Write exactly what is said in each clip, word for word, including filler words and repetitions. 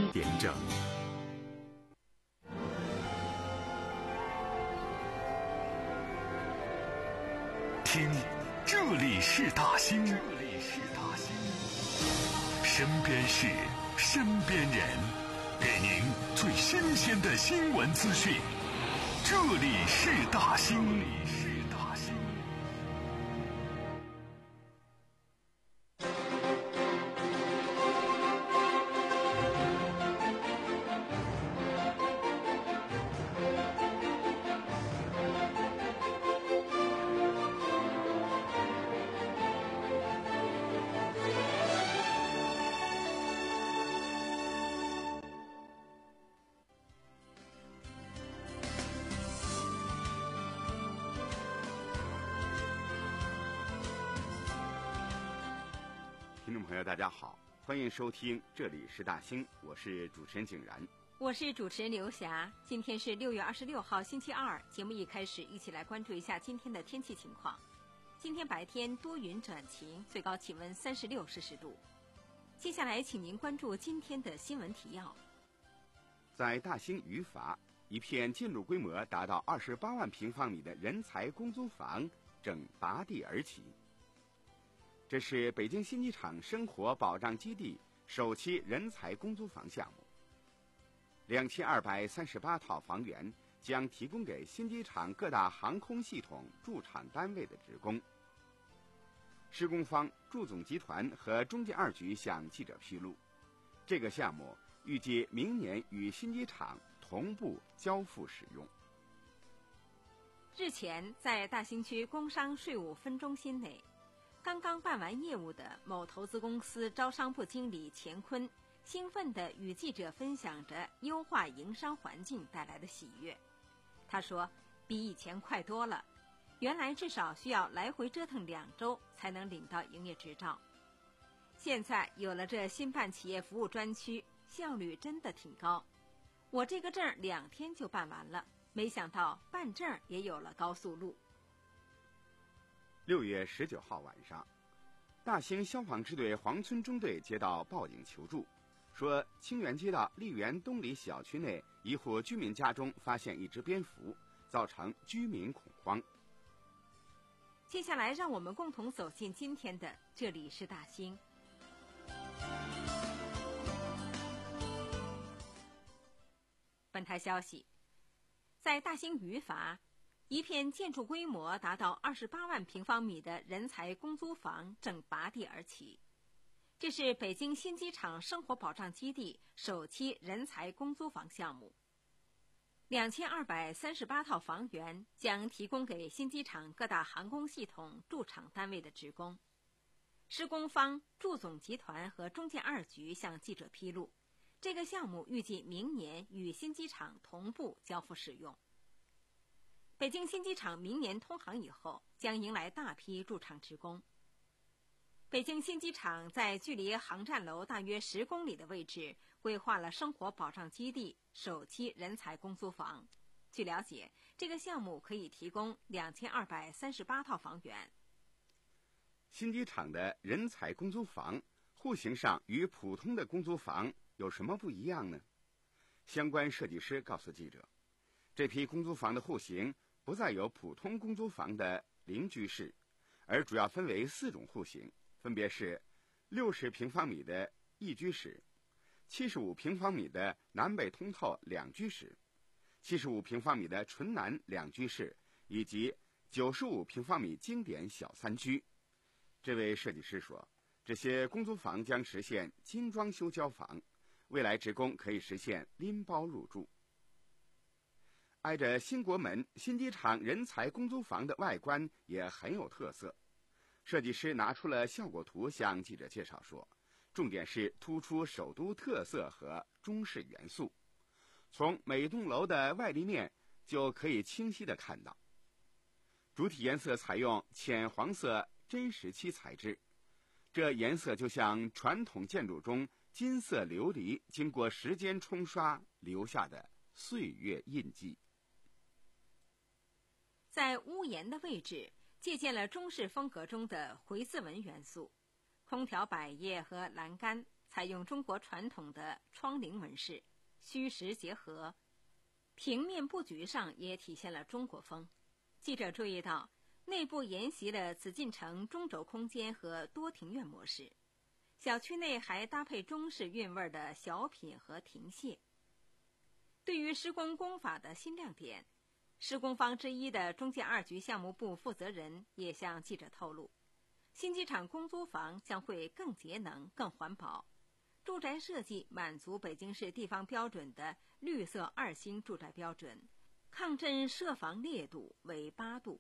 三点整。听，这里是大兴，这里是大兴，身边事，身边人，给您最新鲜的新闻资讯。这里是大兴，这里是大兴。听众朋友大家好，欢迎收听这里是大兴，我是主持人景然， 我是主持人刘霞。今天是六月二十六号星期二，节目一开始一起来关注一下今天的天气情况。今天白天多云转晴，最高气温三十六摄氏度。接下来请您关注今天的新闻提要。 在大兴榆筏，一片建筑规模达到二十八万平方米的人才公租房正拔地而起。这是北京新机场生活保障基地首期人才公租房项目，两千二百三十八套房源将提供给新机场各大航空系统驻场单位的职工。施工方祝总集团和中建二局向记者披露，这个项目预计明年与新机场同步交付使用。 日前，在大兴区工商税务分中心内，刚刚办完业务的某投资公司招商部经理钱坤兴奋地与记者分享着优化营商环境带来的喜悦。他说，比以前快多了，原来至少需要来回折腾两周才能领到营业执照，现在有了这新办企业服务专区，效率真的挺高。我这个证两天就办完了，没想到办证也有了高速路。 六月十九号晚上，大兴消防支队黄村中队接到报警求助，说清源街道丽园东里小区内一户居民家中发现一只蝙蝠，造成居民恐慌。 接下来让我们共同走进今天的这里是大兴。本台消息，在大兴榆筏，一片建筑规模达到二十八万平方米的人才公租房正拔地而起。这是北京新机场生活保障基地首期人才公租房项目，两千二百三十八套房源将提供给新机场各大航空系统驻场单位的职工。施工方祝总集团和中建二局向记者披露，这个项目预计明年与新机场同步交付使用。北京新机场明年通航以后，将迎来大批驻场职工。北京新机场在距离航站楼大约十公里的位置规划了生活保障基地首期人才公租房。据了解，这个项目可以提供两千二百三十八套房源。 新机场的人才公租房户型上与普通的公租房有什么不一样呢？相关设计师告诉记者，这批公租房的户型不再有普通公租房的零居室，而主要分为四种户型，分别是六十平方米的一居室、七十五平方米的南北通透两居室、七十五平方米的纯南两居室，以及九十五平方米经典小三居。这位设计师说，这些公租房将实现精装修交房，未来职工可以实现拎包入住。挨着新国门，新机场人才公租房的外观也很有特色。设计师拿出了效果图向记者介绍说，重点是突出首都特色和中式元素。从每栋楼的外立面就可以清晰地看到，主体颜色采用浅黄色真石漆材质，这颜色就像传统建筑中金色琉璃经过时间冲刷留下的岁月印记。 在屋檐的位置借鉴了中式风格中的回字纹元素，空调百叶和栏杆采用中国传统的窗棂纹饰，虚实结合，平面布局上也体现了中国风。记者注意到，内部沿袭了紫禁城中轴空间和多庭院模式，小区内还搭配中式韵味的小品和亭榭。对于施工工法的新亮点，施工方之一的中建二局项目部负责人也向记者透露，新机场公租房将会更节能、更环保，住宅设计满足北京市地方标准的绿色二星住宅标准，抗震涉防烈度为八度。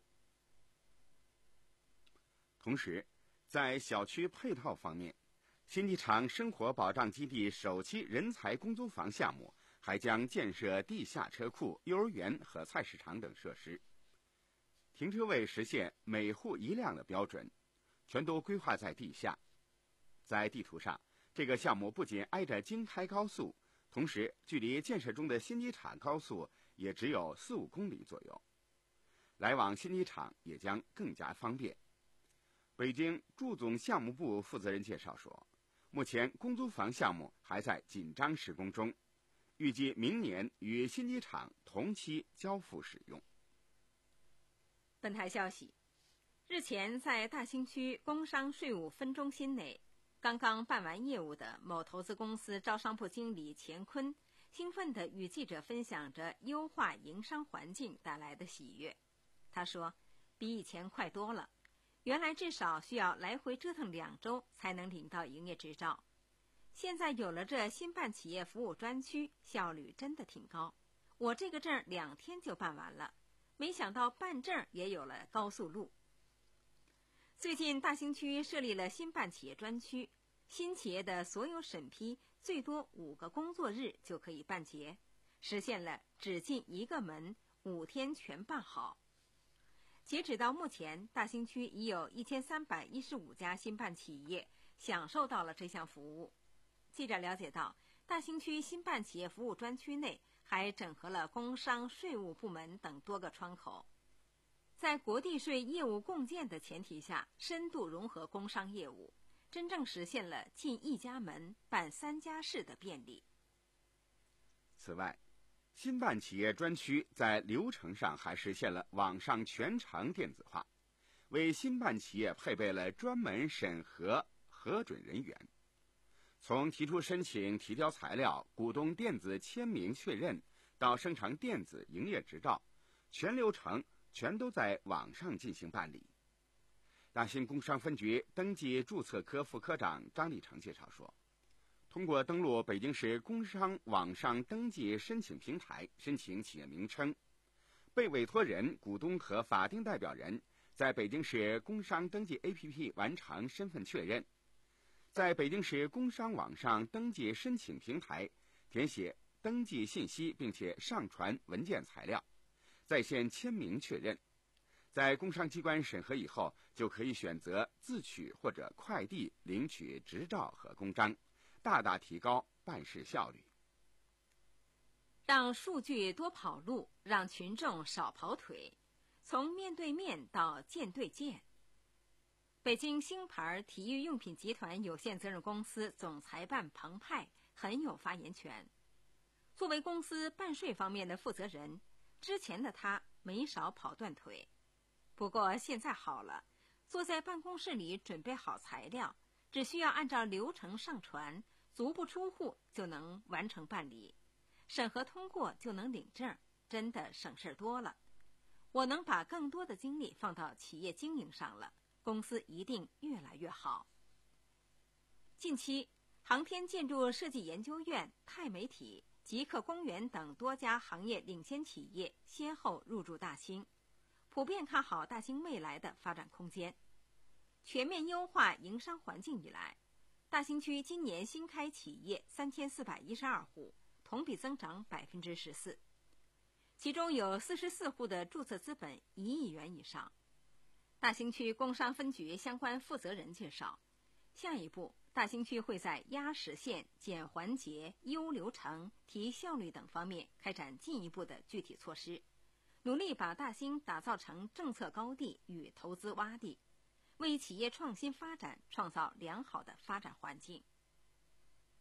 同时，在小区配套方面，新机场生活保障基地首期人才公租房项目还将建设地下车库、幼儿园和菜市场等设施，停车位实现每户一辆的标准，全都规划在地下。在地图上，这个项目不仅挨着京开高速，同时距离建设中的新机场高速也只有四五公里左右，来往新机场也将更加方便。北京住总项目部负责人介绍说，目前公租房项目还在紧张施工中，预计明年与新机场同期交付使用。 本台消息，日前在大兴区工商税务分中心内，刚刚办完业务的某投资公司招商部经理钱坤兴奋地与记者分享着优化营商环境带来的喜悦。他说，比以前快多了，原来至少需要来回折腾两周才能领到营业执照，现在有了这新办企业服务专区，效率真的挺高。我这个证两天就办完了，没想到办证也有了高速路。最近大兴区设立了新办企业专区，新企业的所有审批最多五个工作日就可以办结，实现了只进一个门，五天全办好。截止到目前，大兴区已有一千三百一十五家新办企业享受到了这项服务。记者了解到，大兴区新办企业服务专区内还整合了工商、税务部门等多个窗口，在国地税业务共建的前提下，深度融合工商业务，真正实现了进一家门办三家事的便利。 此外，新办企业专区在流程上还实现了网上全程电子化，为新办企业配备了专门审核核准人员。从提出申请、提交材料、股东电子签名确认到生成电子营业执照，全流程全都在网上进行办理。大兴工商分局登记注册科副科长张立成介绍说，通过登录北京市工商网上登记申请平台申请企业名称，被委托人、股东和法定代表人在北京市工商登记 A P P 完成身份确认，在北京市工商网上登记申请平台填写登记信息并且上传文件材料，在线签名确认，在工商机关审核以后，就可以选择自取或者快递领取执照和公章，大大提高办事效率。 让数据多跑路，让群众少跑腿，从面对面到舰对舰。北京星牌体育用品集团有限责任公司总裁办彭派很有发言权。作为公司办税方面的负责人，之前的他没少跑断腿，不过现在好了，坐在办公室里准备好材料，只需要按照流程上传，足不出户就能完成办理，审核通过就能领证，真的省事多了。我能把更多的精力放到企业经营上了，公司一定越来越好。近期，航天建筑设计研究院、钛媒体、极客公园等多家行业领先企业先后入驻大兴，普遍看好大兴未来的发展空间。全面优化营商环境以来，大兴区今年新开企业三千四百一十二户，同比增长百分之十四，其中有四十四户的注册资本一亿元以上。大兴区工商分局相关负责人介绍，下一步大兴区会在压实现、减环节、优流程、提效率等方面开展进一步的具体措施，努力把大兴打造成政策高地与投资洼地，为企业创新发展创造良好的发展环境。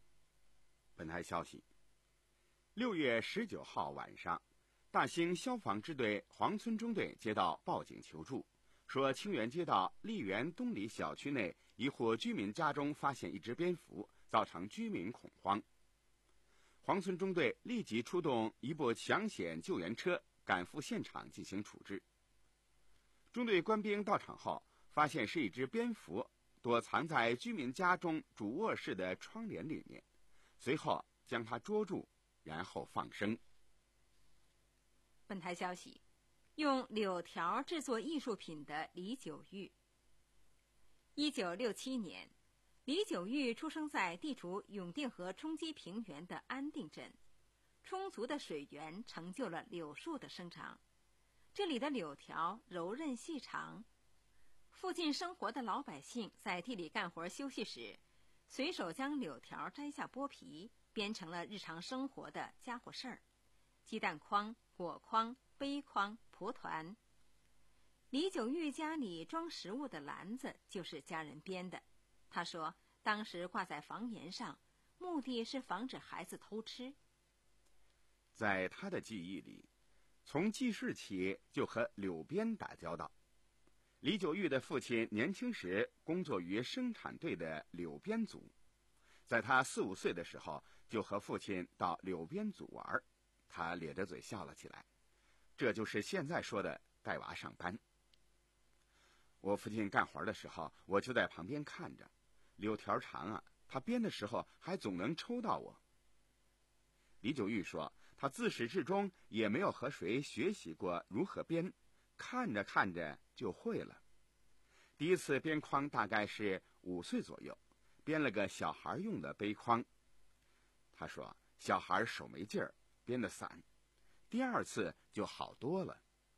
本台消息，六月十九号晚上，大兴消防支队黄村中队接到报警求助，说清源街道丽园东里小区内一户居民家中发现一只蝙蝠，造成居民恐慌。黄村中队立即出动一部抢险救援车赶赴现场进行处置。中队官兵到场后，发现是一只蝙蝠躲藏在居民家中主卧室的窗帘里面，随后将它捉住，然后放生。 本台消息，用柳条制作艺术品的李九玉。一九六七年，李九玉出生在地处永定河冲积平原的安定镇，充足的水源成就了柳树的生长。这里的柳条柔韧细长，附近生活的老百姓在地里干活休息时，随手将柳条摘下剥皮，编成了日常生活的家伙事儿：鸡蛋筐、果筐、杯筐、蒲团。李九玉家里装食物的篮子就是家人编的。他说，当时挂在房檐上，目的是防止孩子偷吃。 在他的记忆里，从记事起就和柳编打交道。李九玉的父亲年轻时工作于生产队的柳编组，在他四五岁的时候就和父亲到柳编组玩，他咧着嘴笑了起来。这就是现在说的带娃上班。我父亲干活的时候，我就在旁边看着，柳条长啊，他编的时候还总能抽到我。李九玉说，他自始至终也没有和谁学习过如何编，看着看着就会了。第一次编筐大概是五岁左右，编了个小孩用的杯筐。他说，小孩手没劲儿，编得散。第二次就好多了。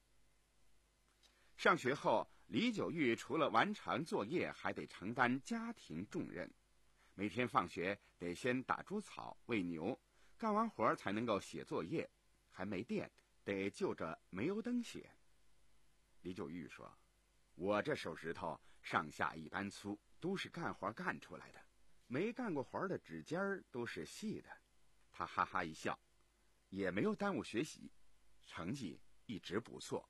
上学后，李九玉除了完成作业，还得承担家庭重任。每天放学得先打猪草、喂牛，干完活才能够写作业，还没电，得就着煤油灯写。李九玉说，我这手指头上下一般粗，都是干活干出来的，没干过活的指尖儿都是细的。他哈哈一笑，也没有耽误学习，成绩一直不错。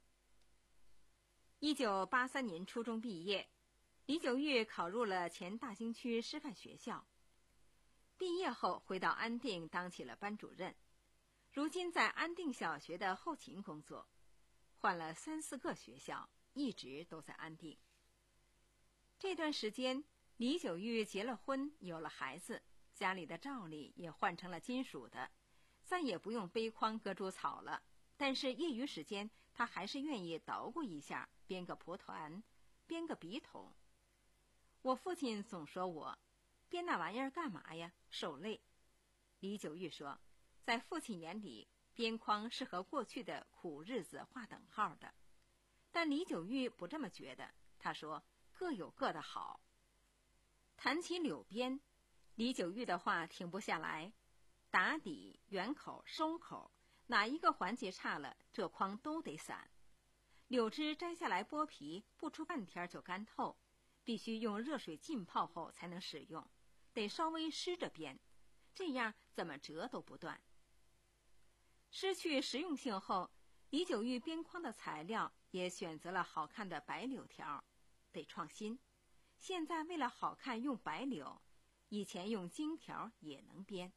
一九八三年初中毕业，李九玉考入了前大兴区师范学校。毕业后回到安定当起了班主任，如今在安定小学的后勤工作，换了三四个学校，一直都在安定。这段时间，李九玉结了婚，有了孩子，家里的罩里也换成了金属的，再也不用杯筐割猪草了。但是业余时间，他还是愿意捣鼓一下，编个蒲团，编个笔筒。我父亲总说我编那玩意儿干嘛呀，受累。李九玉说，在父亲眼里，编筐是和过去的苦日子划等号的。但李九玉不这么觉得，他说各有各的好。谈起柳编，李九玉的话停不下来，打底、圆口、收口，哪一个环节差了，这筐都得散。柳枝摘下来剥皮，不出半天就干透，必须用热水浸泡后才能使用，得稍微湿着编，这样怎么折都不断。失去实用性后，李九玉编筐的材料也选择了好看的白柳条，得创新。现在为了好看用白柳，以前用金条也能编。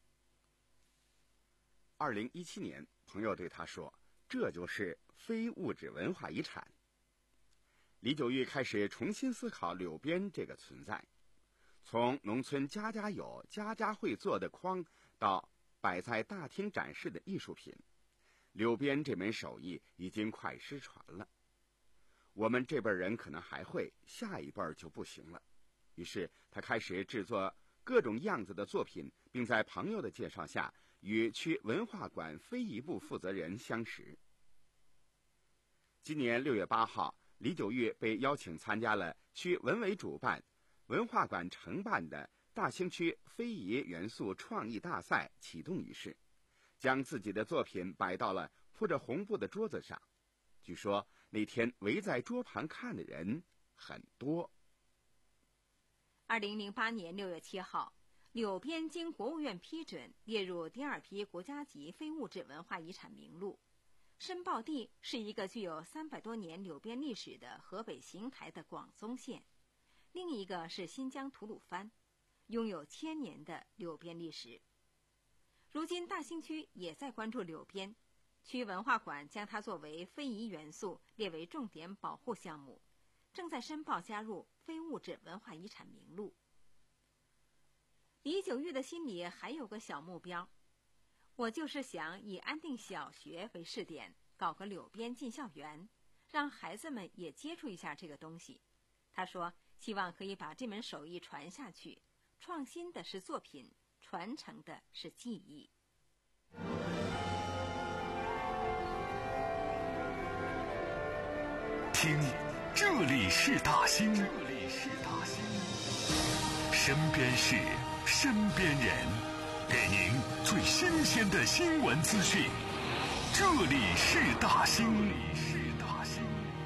二零一七年，朋友对他说，这就是非物质文化遗产。李九玉开始重新思考柳编这个存在，从农村家家有、家家会做的筐，到摆在大厅展示的艺术品，柳编这门手艺已经快失传了。我们这辈人可能还会，下一辈就不行了。于是他开始制作各种样子的作品，并在朋友的介绍下与区文化馆非遗部负责人相识。今年六月八号，李九玉被邀请参加了区文委主办、文化馆承办的大兴区非遗元素创意大赛启动仪式，将自己的作品摆到了铺着红布的桌子上。据说那天围在桌旁看的人很多。 二零零八年六月七号， 柳边经国务院批准列入第二批国家级非物质文化遗产名录。申报地是一个具有三百多年柳边历史的河北邢台的广宗县，另一个是新疆吐鲁番，拥有千年的柳边历史。如今大兴区也在关注柳边，区文化馆将它作为非遗元素列为重点保护项目，正在申报加入非物质文化遗产名录。李九玉的心里还有个小目标，我就是想以安定小学为试点，搞个柳边进校园，让孩子们也接触一下这个东西。他说希望可以把这门手艺传下去，创新的是作品，传承的是技艺。 听，这里是大兴，这里是大兴，身边事，身边人，给您最新鲜的新闻资讯。这里是大兴，这里是大兴。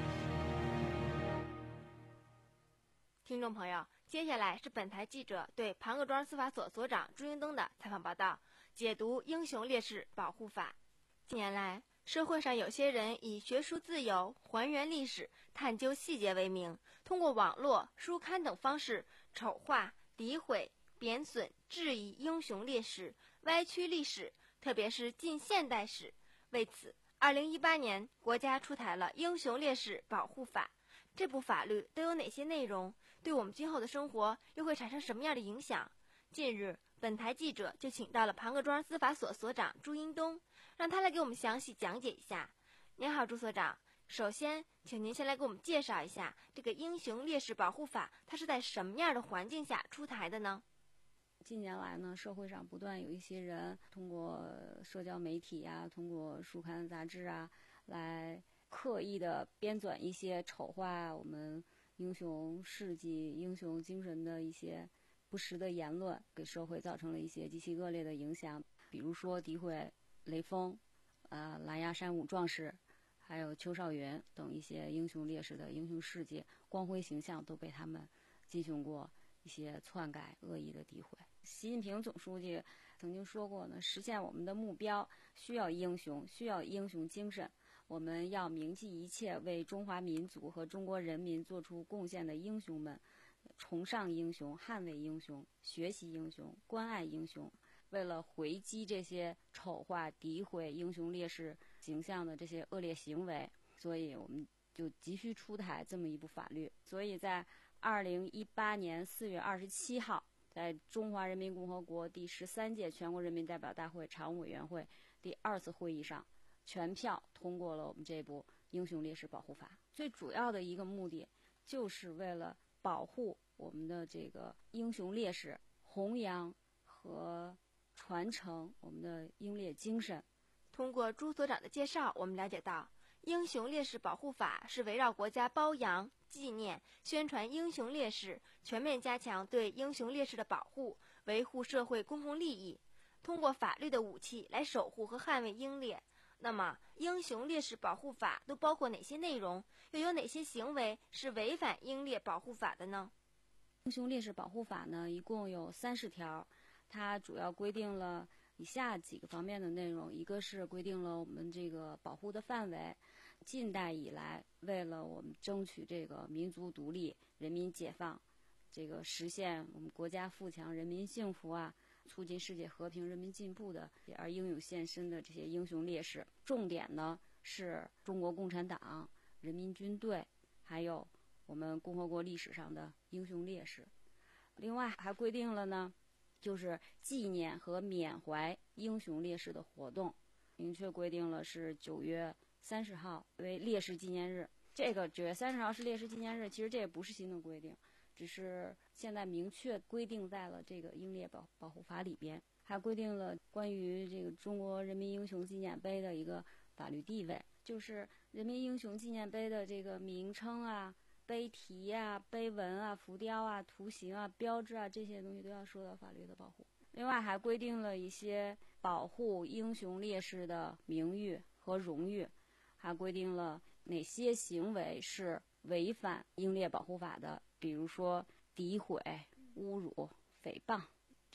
听众朋友，接下来是本台记者对庞各庄司法所所长朱英东的采访报道，解读《英雄烈士保护法》。近年来，社会上有些人以学术自由、还原历史、探究细节为名，通过网络、书刊等方式丑化、诋毁、贬损、质疑英雄烈士，歪曲历史，特别是近现代史。为此，二零一八年国家出台了《英雄烈士保护法》。这部法律都有哪些内容？对我们今后的生活又会产生什么样的影响？近日，本台记者就请到了庞各庄司法所所长朱英东，让他来给我们详细讲解一下。您好，朱所长。首先，请您先来给我们介绍一下这个《英雄烈士保护法》，它是在什么样的环境下出台的呢？ 近年来呢，社会上不断有一些人通过社交媒体啊，通过书刊杂志啊，来刻意的编纂一些丑化我们英雄事迹、英雄精神的一些不实的言论，给社会造成了一些极其恶劣的影响。比如说诋毁雷锋、呃狼牙山五壮士，还有邱少云等一些英雄烈士的英雄事迹、光辉形象都被他们进行过一些篡改、恶意的诋毁。习近平总书记曾经说过呢，实现我们的目标需要英雄，需要英雄精神。我们要铭记一切为中华民族和中国人民做出贡献的英雄们，崇尚英雄，捍卫英雄，学习英雄，关爱英雄。为了回击这些丑化、诋毁英雄烈士形象的这些恶劣行为，所以我们就急需出台这么一部法律。所以在二零一八年四月二十七号，在中华人民共和国第十三届全国人民代表大会常务委员会第二次会议上，全票通过了我们这部《英雄烈士保护法》。最主要的一个目的，就是为了保护我们的这个英雄烈士，弘扬和传承我们的英烈精神。 通过朱所长的介绍，我们了解到，英雄烈士保护法是围绕国家褒扬、纪念、宣传英雄烈士，全面加强对英雄烈士的保护，维护社会公共利益，通过法律的武器来守护和捍卫英烈。那么，英雄烈士保护法都包括哪些内容？又有哪些行为是违反英烈保护法的呢？ 英雄烈士保护法呢，一共有三十条，它主要规定了以下几个方面的内容。一个是规定了我们这个保护的范围。近代以来，为了我们争取这个民族独立、人民解放，这个实现我们国家富强、人民幸福啊，促进世界和平、人民进步的而英勇献身的这些英雄烈士，重点呢是中国共产党、人民军队，还有我们共和国历史上的英雄烈士。另外还规定了呢，就是纪念和缅怀英雄烈士的活动，明确规定了是九月三十号为烈士纪念日。这个九月三十号是烈士纪念日，其实这也不是新的规定，只是现在明确规定在了这个英烈保保护法里边，还规定了关于这个中国人民英雄纪念碑的一个法律地位，就是人民英雄纪念碑的这个名称啊、碑题啊、碑文啊、浮雕啊、图形啊、标志啊，这些东西都要受到法律的保护。另外还规定了一些保护英雄烈士的名誉和荣誉，还规定了哪些行为是违反英烈保护法的，比如说诋毁、侮辱、诽谤，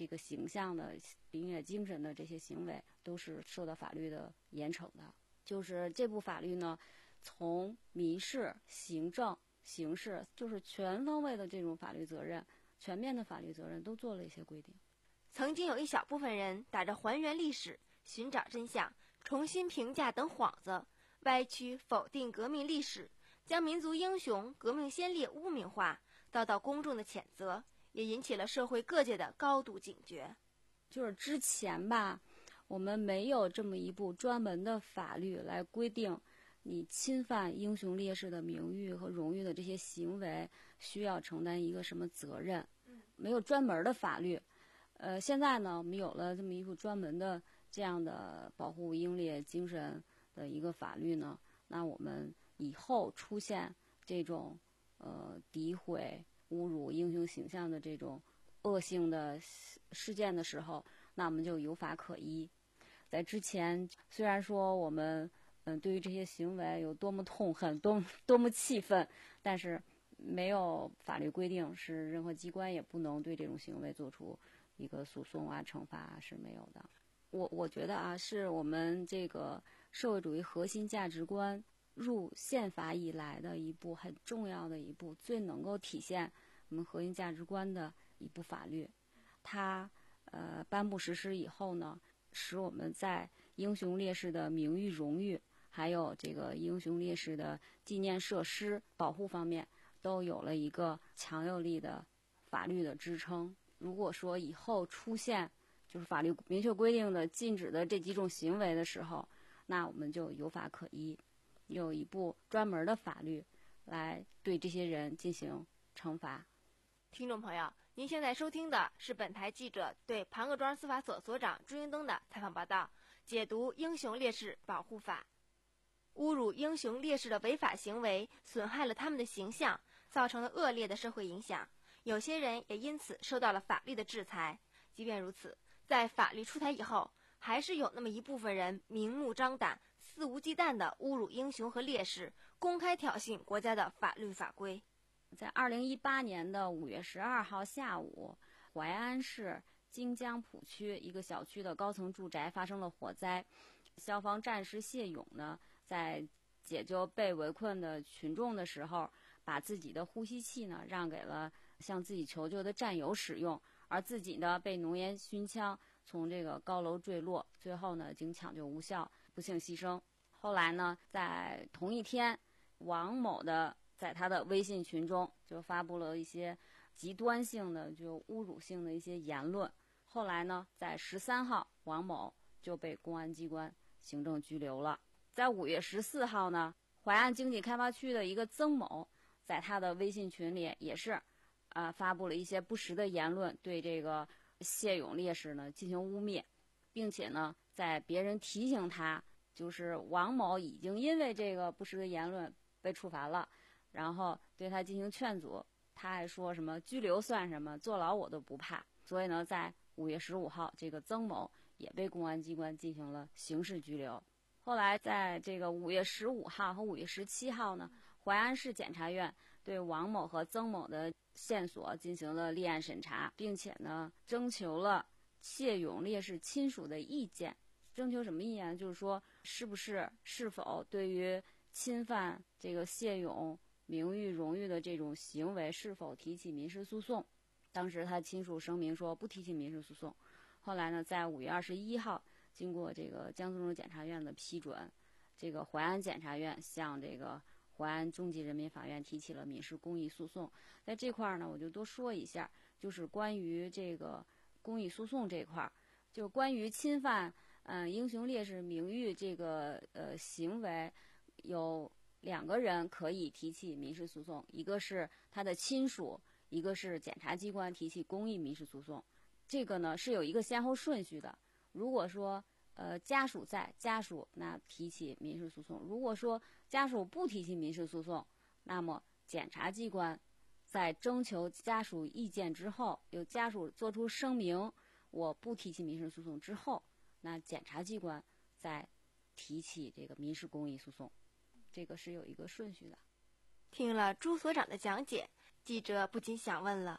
这个形象的凌虐精神的这些行为，都是受到法律的严惩的。就是这部法律呢，从民事、行政、刑事，就是全方位的这种法律责任，全面的法律责任都做了一些规定。 曾经有一小部分人打着还原历史、寻找真相、重新评价等幌子，歪曲否定革命历史，将民族英雄、革命先烈污名化，遭到公众的谴责，也引起了社会各界的高度警觉。 就是之前吧，我们没有这么一部专门的法律来规定你侵犯英雄烈士的名誉和荣誉的这些行为需要承担一个什么责任，没有专门的法律。呃，现在呢，我们有了这么一部专门的这样的保护英烈精神的一个法律呢，那我们以后出现这种呃诋毁、侮辱英雄形象的这种恶性的事件的时候，那我们就有法可依。在之前，虽然说我们嗯对于这些行为有多么痛恨、多多么气愤，但是没有法律规定，是任何机关也不能对这种行为做出一个诉讼啊、惩罚啊，是没有的。我我觉得啊，是我们这个社会主义核心价值观入宪法以来的一部很重要的一部，最能够体现我们核心价值观的一部法律。它呃颁布实施以后呢，使我们在英雄烈士的名誉荣誉，还有这个英雄烈士的纪念设施保护方面，都有了一个强有力的法律的支撑。如果说以后出现就是法律明确规定的禁止的这几种行为的时候，那我们就有法可依，有一部专门的法律来对这些人进行惩罚。 听众朋友，您现在收听的是本台记者对庞各庄司法所所长朱英登的采访报道，解读《英雄烈士保护法》。侮辱英雄烈士的违法行为损害了他们的形象，造成了恶劣的社会影响，有些人也因此受到了法律的制裁。即便如此，在法律出台以后，还是有那么一部分人明目张胆、肆无忌惮地侮辱英雄和烈士，公开挑衅国家的法律法规。 在二零一八年的五月十二号下午，淮安市荆江浦区一个小区的高层住宅发生了火灾。消防战士谢勇呢，在解救被围困的群众的时候，把自己的呼吸器呢让给了向自己求救的战友使用，而自己呢被浓烟熏枪，从这个高楼坠落，最后呢经抢救无效，不幸牺牲。后来呢，在同一天，王某的在他的微信群中就发布了一些极端性的、就侮辱性的一些言论。后来呢，在十三号，王某就被公安机关行政拘留了。在五月十四号呢，淮安经济开发区的一个曾某，在他的微信群里也是，啊、呃，发布了一些不实的言论，对这个谢勇烈士呢进行污蔑，并且呢，在别人提醒他，就是王某已经因为这个不实的言论被处罚了，然后对他进行劝阻，他还说什么拘留算什么，坐牢我都不怕。所以呢，在五月十五号，这个曾某也被公安机关进行了刑事拘留。后来在这个五月十五号和五月十七号呢，淮安市检察院对王某和曾某的线索进行了立案审查，并且呢征求了谢勇烈士亲属的意见。征求什么意见？就是说是不是是否对于侵犯这个谢勇名誉荣誉的这种行为是否提起民事诉讼。当时他亲属声明说不提起民事诉讼。后来呢，在五月二十一号，经过这个江苏省检察院的批准，这个淮安检察院向这个淮安中级人民法院提起了民事公益诉讼。在这块呢，我就多说一下，就是关于这个公益诉讼这块，就关于侵犯嗯、呃、英雄烈士名誉这个呃行为，有两个人可以提起民事诉讼，一个是他的亲属，一个是检察机关提起公益民事诉讼。这个呢是有一个先后顺序的。如果说呃家属在，家属那提起民事诉讼；如果说家属不提起民事诉讼，那么检察机关在征求家属意见之后，有家属做出声明我不提起民事诉讼之后，那检察机关再提起这个民事公益诉讼。这个是有一个顺序的。 听了朱所长的讲解，记者不禁想问了，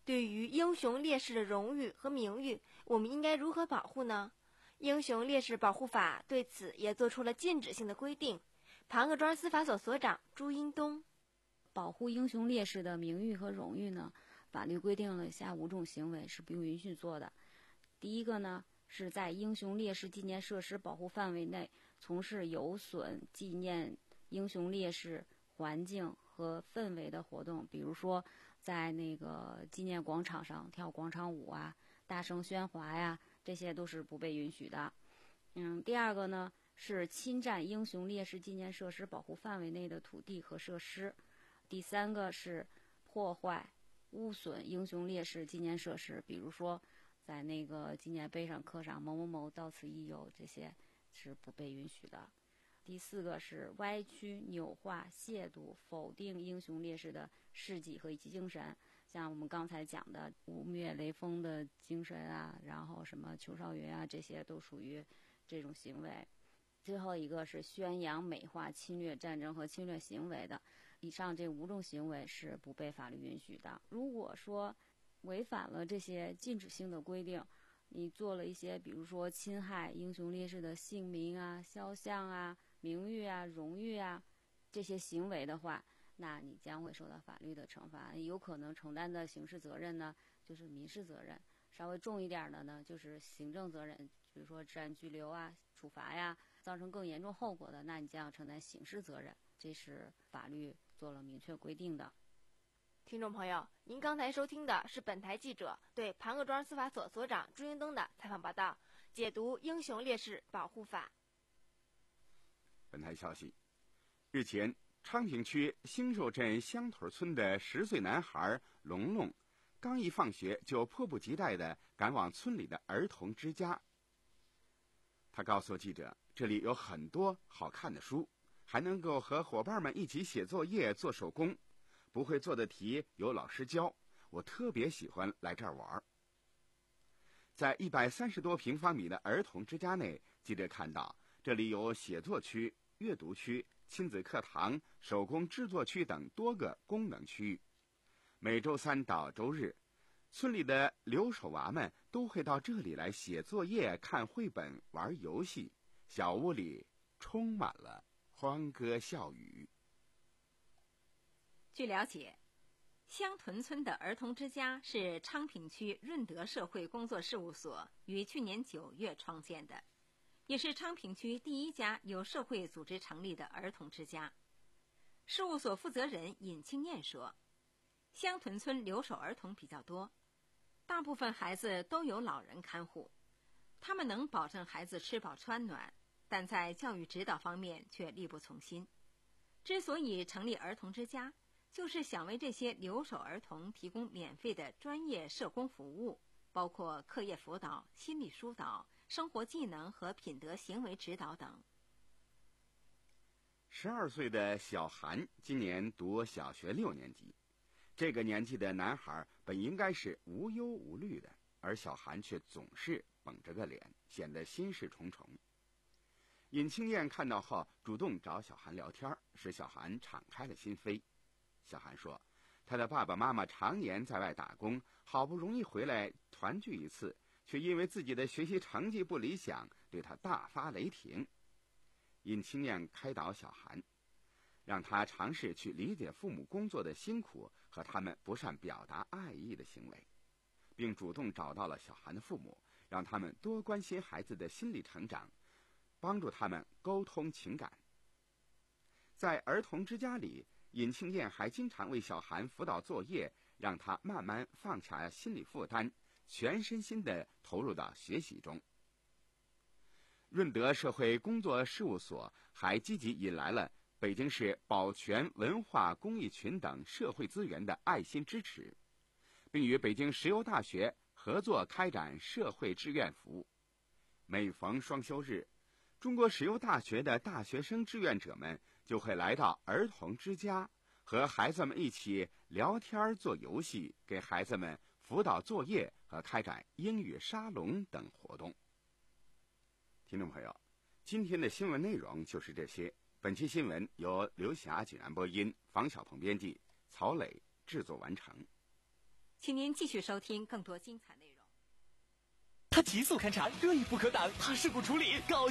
对于英雄烈士的荣誉和名誉，我们应该如何保护呢？英雄烈士保护法对此也做出了禁止性的规定。庞各庄司法所所长朱英东， 保护英雄烈士的名誉和荣誉呢，法律规定了以下五种行为是不允许做的。第一个呢，是在英雄烈士纪念设施保护范围内从事有损纪念英雄烈士环境和氛围的活动，比如说在那个纪念广场上跳广场舞啊、大声喧哗呀，这些都是不被允许的。嗯，第二个呢，是侵占英雄烈士纪念设施保护范围内的土地和设施。第三个是破坏、污损英雄烈士纪念设施，比如说在那个纪念碑上刻上某某某到此一游，这些是不被允许的。第四个是歪曲、扭化、亵渎、否定英雄烈士的事迹和以及精神，像我们刚才讲的污蔑雷锋的精神啊，然后什么邱少云啊，这些都属于这种行为。最后一个是宣扬、美化侵略战争和侵略行为的，以上这五种行为是不被法律允许的。如果说违反了这些禁止性的规定，你做了一些比如说侵害英雄烈士的姓名啊、肖像啊、名誉啊、荣誉啊这些行为的话，那你将会受到法律的惩罚，有可能承担的刑事责任呢就是民事责任，稍微重一点的呢就是行政责任，比如说治安拘留啊、处罚呀，造成更严重后果的，那你将要承担刑事责任，这是法律做了明确规定的。 听众朋友，您刚才收听的是本台记者对庞各庄司法所所长朱英东的采访报道，解读英雄烈士保护法。 本台消息，日前，昌平区兴寿镇香屯村的十岁男孩龙龙，刚一放学就迫不及待地赶往村里的儿童之家。他告诉记者，这里有很多好看的书，还能够和伙伴们一起写作业、做手工，不会做的题有老师教，我特别喜欢来这儿玩。在一百三十多平方米的儿童之家内，记者看到这里有写作区、阅读区、亲子课堂、手工制作区等多个功能区域。每周三到周日，村里的留守娃们都会到这里来写作业、看绘本、玩游戏，小屋里充满了欢歌笑语。 据了解，香屯村的儿童之家是昌平区润德社会工作事务所于去年九月创建的，也是昌平区第一家由社会组织成立的儿童之家。事务所负责人尹清燕说，香屯村留守儿童比较多，大部分孩子都有老人看护，他们能保证孩子吃饱穿暖，但在教育指导方面却力不从心。之所以成立儿童之家，就是想为这些留守儿童提供免费的专业社工服务，包括课业辅导、心理疏导、生活技能和品德行为指导等。 十二岁的小韩今年读小学六年级，这个年纪的男孩本应该是无忧无虑的，而小韩却总是绷着个脸，显得心事重重。尹清燕看到后主动找小韩聊天，使小韩敞开了心扉。小韩说，他的爸爸妈妈常年在外打工，好不容易回来团聚一次，却因为自己的学习成绩不理想，对他大发雷霆。尹清燕开导小韩，让他尝试去理解父母工作的辛苦和他们不善表达爱意的行为，并主动找到了小韩的父母，让他们多关心孩子的心理成长，帮助他们沟通情感。在儿童之家里，尹清燕还经常为小韩辅导作业，让他慢慢放下心理负担，全身心地投入到学习中。润德社会工作事务所还积极引来了北京市保全文化公益群等社会资源的爱心支持，并与北京石油大学合作开展社会志愿服务。每逢双休日，中国石油大学的大学生志愿者们就会来到儿童之家，和孩子们一起聊天、做游戏，给孩子们辅导作业和开展英语沙龙等活动。听众朋友，今天的新闻内容就是这些。本期新闻由刘霞、济南播音，房晓鹏编辑，曹磊制作完成。 请您继续收听更多精彩内容。 他急速勘查，锐不可挡；他事故处理，搞